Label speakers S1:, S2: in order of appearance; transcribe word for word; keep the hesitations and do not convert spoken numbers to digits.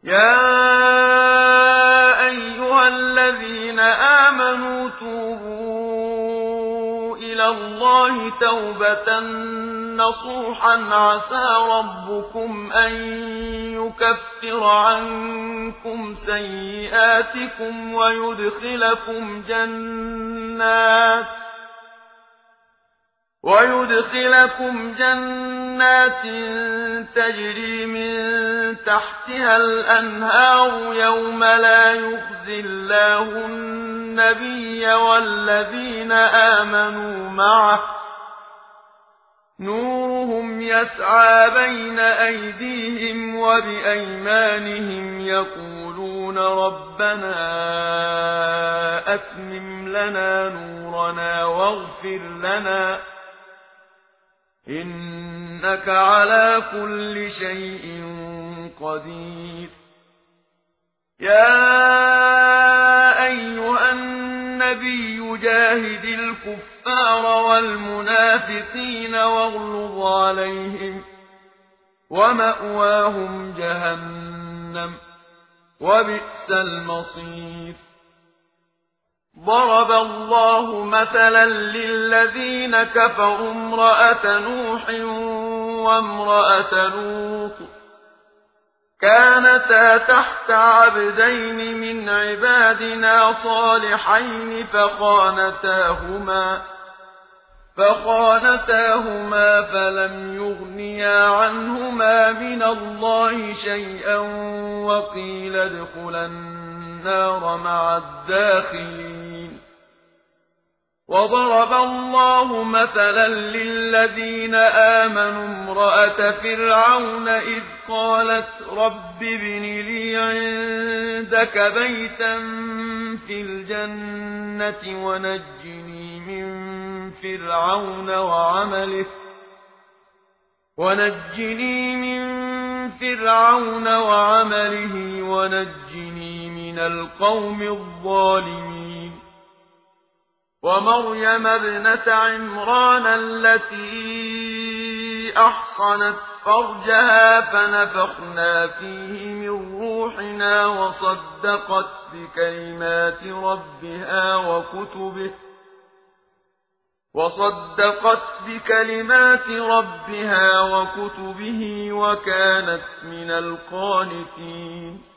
S1: يا أيها الذين آمنوا توبوا إلى الله توبة نصوحا عسى ربكم أن يكفر عنكم سيئاتكم ويدخلكم جنات ويدخلكم جنات تجري من تحتها الأنهار يوم لا يخزي الله النبي والذين آمنوا معه نورهم يسعى بين أيديهم وبأيمانهم يقولون ربنا أتمم لنا نورنا واغفر لنا إنك على كل شيء قدير. يا أيها النبي جاهد الكفار والمنافقين واغلظ عليهم ومأواهم جهنم وبئس المصير. ضرب الله مثلا للذين كفروا امرأة نوح وامرأة لوط كانتا تحت عبدين من عبادنا صالحين فخانتاهما فخانتاهما فلم يغنيا عنهما من الله شيئا وقيل ادخلا النار مع الداخلين. وضرب الله مثلا للذين آمنوا امرأة فرعون إذ قالت رب ابن لي عندك بيتا في الجنة ونجني من فرعون وعمله ونجني من فرعون وعمله ونجني من القوم الظالمين. ومريم ابنة عمران التي أحصنت فرجها فنفخنا فيه من روحنا وصدقت بكلمات ربها وكتبه وصدقت بكلمات ربها وكتبه وكانت من القانتين.